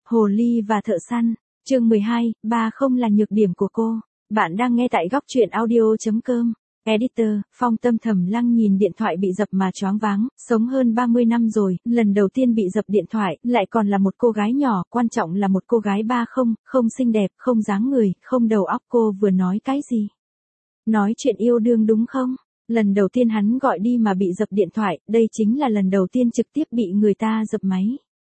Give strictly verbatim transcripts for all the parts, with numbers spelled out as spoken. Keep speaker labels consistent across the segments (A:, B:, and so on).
A: Hồ ly và thợ săn, chương mười hai, ba không là nhược điểm của cô. Bạn đang nghe tại góc truyện audio chấm com. Editor, Phong Tâm Thẩm Lăng nhìn điện thoại bị dập mà choáng váng, sống hơn ba mươi năm rồi, lần đầu tiên bị dập điện thoại, lại còn là một cô gái nhỏ, quan trọng là một cô gái ba không, không xinh đẹp, không dáng người, không đầu óc. Cô vừa nói cái gì? Nói chuyện yêu đương đúng không? Lần đầu tiên hắn gọi đi mà bị dập điện thoại, đây chính là lần đầu tiên trực tiếp bị người ta dập máy.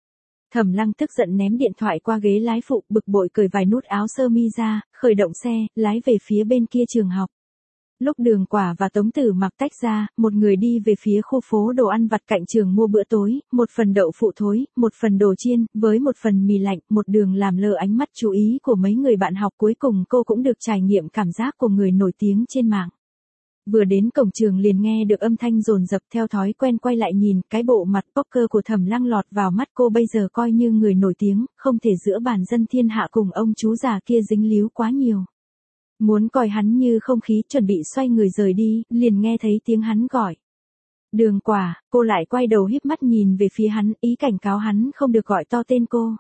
A: Thẩm Lăng tức giận ném điện thoại qua ghế lái phụ, bực bội cởi vài nút áo sơ mi ra, khởi động xe, lái về phía bên kia trường học. Lúc Đường Quả và Tống Tử Mặc tách ra, một người đi về phía khu phố đồ ăn vặt cạnh trường mua bữa tối, một phần đậu phụ thối, một phần đồ chiên, với một phần mì lạnh, một đường làm lơ ánh mắt chú ý của mấy người bạn học. Cuối cùng cô cũng được trải nghiệm cảm giác của người nổi tiếng trên mạng. Vừa đến cổng trường liền nghe được âm thanh dồn dập, theo thói quen quay lại nhìn, cái bộ mặt poker của Thẩm Lăng lọt vào mắt cô. Bây giờ coi như người nổi tiếng, không thể giữa bàn dân thiên hạ cùng ông chú già kia dính líu quá nhiều. Muốn coi hắn như không khí, chuẩn bị xoay người rời đi, liền nghe thấy tiếng hắn gọi. Đường Quả. Cô lại quay đầu híp mắt nhìn về phía hắn, ý cảnh cáo hắn không được gọi to tên cô.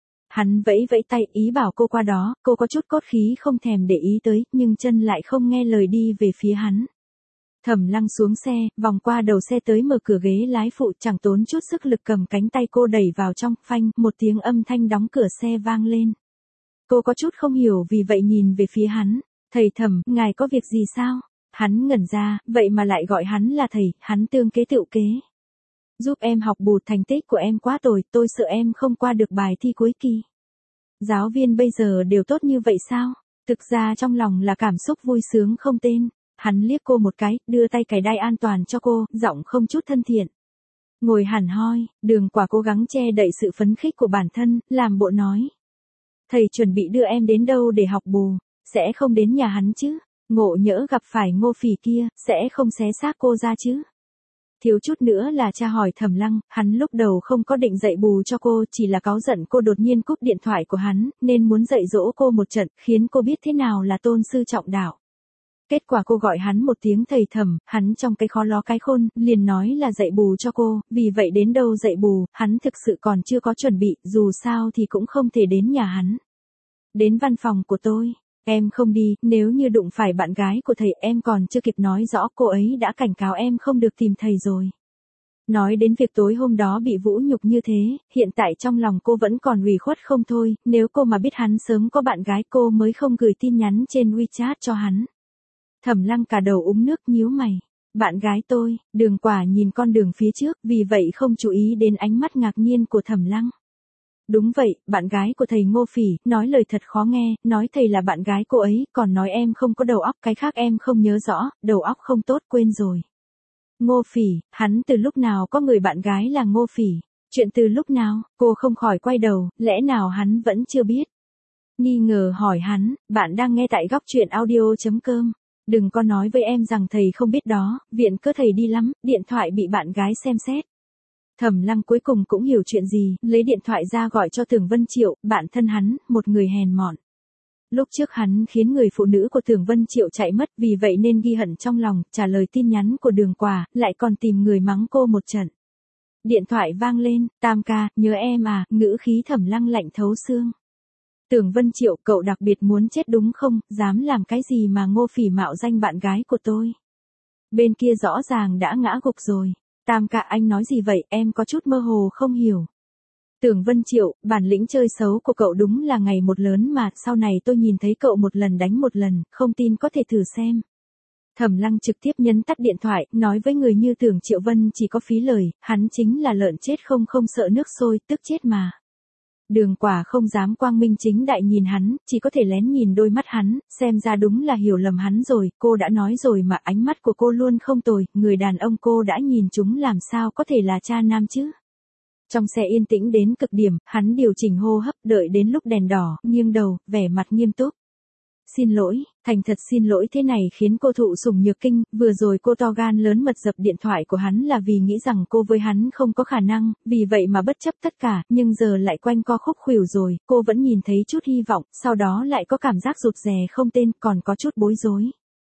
A: Hắn vẫy vẫy tay, ý bảo cô qua đó. Cô có chút cốt khí không thèm để ý tới, nhưng chân lại không nghe lời đi về phía hắn. Thẩm Lăng xuống xe, vòng qua đầu xe tới mở cửa ghế lái phụ, chẳng tốn chút sức lực cầm cánh tay cô đẩy vào trong. Phanh, một tiếng âm thanh đóng cửa xe vang lên. Cô có chút không hiểu, vì vậy nhìn về phía hắn. Thầy Thẩm, ngài có việc gì sao? Hắn ngẩn ra, vậy mà lại gọi hắn là thầy. Hắn tương kế tựu kế. Giúp em học bù, thành tích của em quá tồi, tôi sợ em không qua được bài thi cuối kỳ. Giáo viên bây giờ đều tốt như vậy sao? Thực ra trong lòng là cảm xúc vui sướng không tên. Hắn liếc cô một cái, đưa tay cài đai an toàn cho cô, giọng không chút thân thiện. Ngồi hẳn hoi, Đường Quả cố gắng che đậy sự phấn khích của bản thân, làm bộ nói. Thầy chuẩn bị đưa em đến đâu để học bù, sẽ không đến nhà hắn chứ? Ngộ nhỡ gặp phải Ngô Phỉ kia, sẽ không xé xác cô ra chứ? Thiếu chút nữa là tra hỏi Thẩm Lăng, hắn lúc đầu không có định dạy bù cho cô, chỉ là cáu giận cô đột nhiên cúp điện thoại của hắn, nên muốn dạy dỗ cô một trận, khiến cô biết thế nào là tôn sư trọng đạo. Kết quả cô gọi hắn một tiếng thầy Thẩm, hắn trong cái khó ló cái khôn, liền nói là dạy bù cho cô, vì vậy đến đâu dạy bù, hắn thực sự còn chưa có chuẩn bị, dù sao thì cũng không thể đến nhà hắn. Đến văn phòng của tôi, em không đi, nếu như đụng phải bạn gái của thầy, em còn chưa kịp nói rõ, cô ấy đã cảnh cáo em không được tìm thầy rồi. Nói đến việc tối hôm đó bị vũ nhục như thế, hiện tại trong lòng cô vẫn còn ủy khuất không thôi, nếu cô mà biết hắn sớm có bạn gái cô mới không gửi tin nhắn trên WeChat cho hắn. Thẩm Lăng cả đầu uống nước, nhíu mày. Bạn gái tôi. Đường Quả nhìn con đường phía trước, vì vậy không chú ý đến ánh mắt ngạc nhiên của Thẩm Lăng. Đúng vậy, bạn gái của thầy Ngô Phỉ, nói lời thật khó nghe, nói thầy là bạn gái cô ấy, còn nói em không có đầu óc, cái khác em không nhớ rõ, đầu óc không tốt, quên rồi. Ngô Phỉ, hắn từ lúc nào có người bạn gái là Ngô Phỉ? Chuyện từ lúc nào? Cô không khỏi quay đầu, lẽ nào hắn vẫn chưa biết? Nghi ngờ hỏi hắn. Bạn đang nghe tại góc truyện audio chấm com. Đừng có nói với em rằng thầy không biết đó, viện cớ thầy đi lắm, điện thoại bị bạn gái xem xét. Thẩm Lăng cuối cùng cũng hiểu chuyện gì, lấy điện thoại ra gọi cho Tưởng Vân Triệu, bạn thân hắn, một người hèn mọn. Lúc trước hắn khiến người phụ nữ của Tưởng Vân Triệu chạy mất, vì vậy nên ghi hận trong lòng, trả lời tin nhắn của Đường Quả, lại còn tìm người mắng cô một trận. Điện thoại vang lên, Tam ca, nhớ em à, ngữ khí Thẩm Lăng lạnh thấu xương. Tưởng Vân Triệu, cậu đặc biệt muốn chết đúng không, dám làm cái gì mà Ngô Phỉ mạo danh bạn gái của tôi. Bên kia rõ ràng đã ngã gục rồi. Tam ca, anh nói gì vậy, em có chút mơ hồ không hiểu. Tưởng Vân Triệu, bản lĩnh chơi xấu của cậu đúng là ngày một lớn mà, sau này tôi nhìn thấy cậu một lần đánh một lần, không tin có thể thử xem. Thẩm Lăng trực tiếp nhấn tắt điện thoại, nói với người như Tưởng Triệu Vân chỉ có phí lời, hắn chính là lợn chết không không sợ nước sôi, tức chết mà. Đường Quả không dám quang minh chính đại nhìn hắn, chỉ có thể lén nhìn đôi mắt hắn, xem ra đúng là hiểu lầm hắn rồi, cô đã nói rồi mà, ánh mắt của cô luôn không tồi, người đàn ông cô đã nhìn chúng làm sao có thể là cha nam chứ. Trong xe yên tĩnh đến cực điểm, hắn điều chỉnh hô hấp, đợi đến lúc đèn đỏ, nghiêng đầu, vẻ mặt nghiêm túc. Xin lỗi, thành thật xin lỗi, thế này khiến cô thụ sủng nhược kinh, vừa rồi cô to gan lớn mật dập điện thoại của hắn là vì nghĩ rằng cô với hắn không có khả năng, vì vậy mà bất chấp tất cả, nhưng giờ lại quanh co khúc khuỷu rồi, cô vẫn nhìn thấy chút hy vọng, sau đó lại có cảm giác rụt rè không tên, còn có chút bối rối.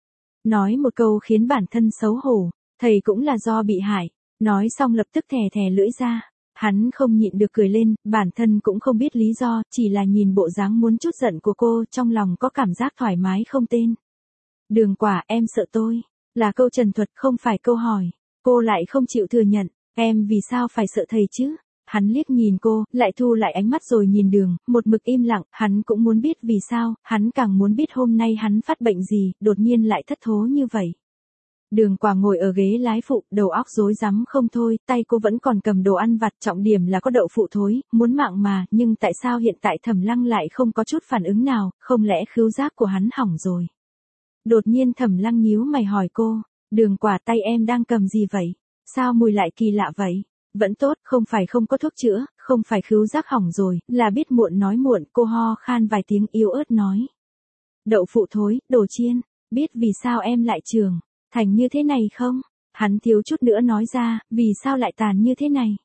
A: Nói một câu khiến bản thân xấu hổ, thầy cũng là do bị hại, nói xong lập tức thè thè lưỡi ra. Hắn không nhịn được cười lên, bản thân cũng không biết lý do, chỉ là nhìn bộ dáng muốn chút giận của cô, trong lòng có cảm giác thoải mái không tên. Đường Quả, em sợ tôi. Là câu trần thuật không phải câu hỏi. Cô lại không chịu thừa nhận. Em vì sao phải sợ thầy chứ? Hắn liếc nhìn cô, lại thu lại ánh mắt rồi nhìn Đường, một mực im lặng, hắn cũng muốn biết vì sao, hắn càng muốn biết hôm nay hắn phát bệnh gì, đột nhiên lại thất thố như vậy. Đường Quả ngồi ở ghế lái phụ, đầu óc rối rắm không thôi, tay cô vẫn còn cầm đồ ăn vặt, trọng điểm là có đậu phụ thối, muốn mạng mà, nhưng tại sao hiện tại Thẩm Lăng lại không có chút phản ứng nào, không lẽ khứu giác của hắn hỏng rồi? Đột nhiên Thẩm Lăng nhíu mày hỏi cô, Đường Quả, tay em đang cầm gì vậy? Sao mùi lại kỳ lạ vậy? Vẫn tốt, không phải không có thuốc chữa, không phải khứu giác hỏng rồi, là biết muộn nói muộn, cô ho khan vài tiếng yếu ớt nói. Đậu phụ thối, đồ chiên, biết vì sao em lại trường thành như thế này không? Hắn thiếu chút nữa nói ra, vì sao lại tàn như thế này?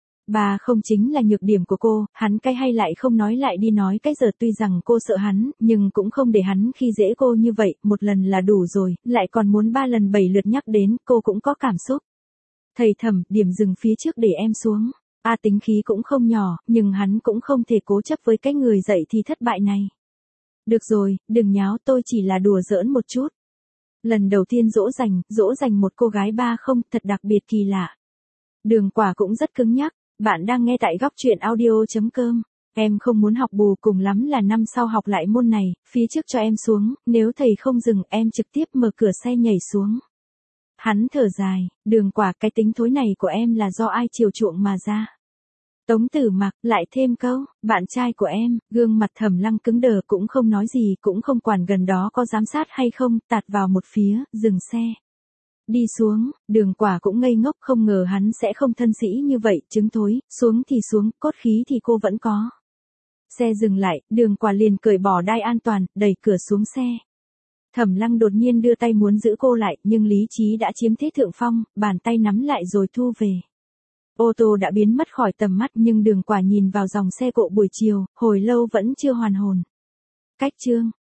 A: Bà không chính là nhược điểm của cô, hắn cay hay lại không nói lại đi nói cái giờ tuy rằng cô sợ hắn, nhưng cũng không để hắn khi dễ cô như vậy, một lần là đủ rồi, lại còn muốn ba lần bảy lượt nhắc đến, cô cũng có cảm xúc. Thầy Thẩm, điểm dừng phía trước để em xuống. A tính khí cũng không nhỏ, nhưng hắn cũng không thể cố chấp với cái người dạy thì thất bại này. Được rồi, đừng nháo, tôi chỉ là đùa giỡn một chút. Lần đầu tiên dỗ dành, dỗ dành một cô gái ba không, thật đặc biệt kỳ lạ. Đường Quả cũng rất cứng nhắc, bạn đang nghe tại góc truyện audio chấm com. Em không muốn học bù, cùng lắm là năm sau học lại môn này, phía trước cho em xuống, nếu thầy không dừng em trực tiếp mở cửa xe nhảy xuống. Hắn thở dài, Đường Quả, cái tính thối này của em là do ai chiều chuộng mà ra. Tống Tử Mặc lại thêm câu, bạn trai của em, gương mặt Thẩm Lăng cứng đờ cũng không nói gì, cũng không quản gần đó có giám sát hay không, tạt vào một phía, dừng xe. Đi xuống, Đường Quả cũng ngây ngốc, không ngờ hắn sẽ không thân sĩ như vậy, trứng thối, xuống thì xuống, cốt khí thì cô vẫn có. Xe dừng lại, Đường Quả liền cởi bỏ đai an toàn, đẩy cửa xuống xe. Thẩm Lăng đột nhiên đưa tay muốn giữ cô lại, nhưng lý trí đã chiếm thế thượng phong, bàn tay nắm lại rồi thu về. Ô tô đã biến mất khỏi tầm mắt nhưng Đường Quả nhìn vào dòng xe cộ buổi chiều, hồi lâu vẫn chưa hoàn hồn. Cách chương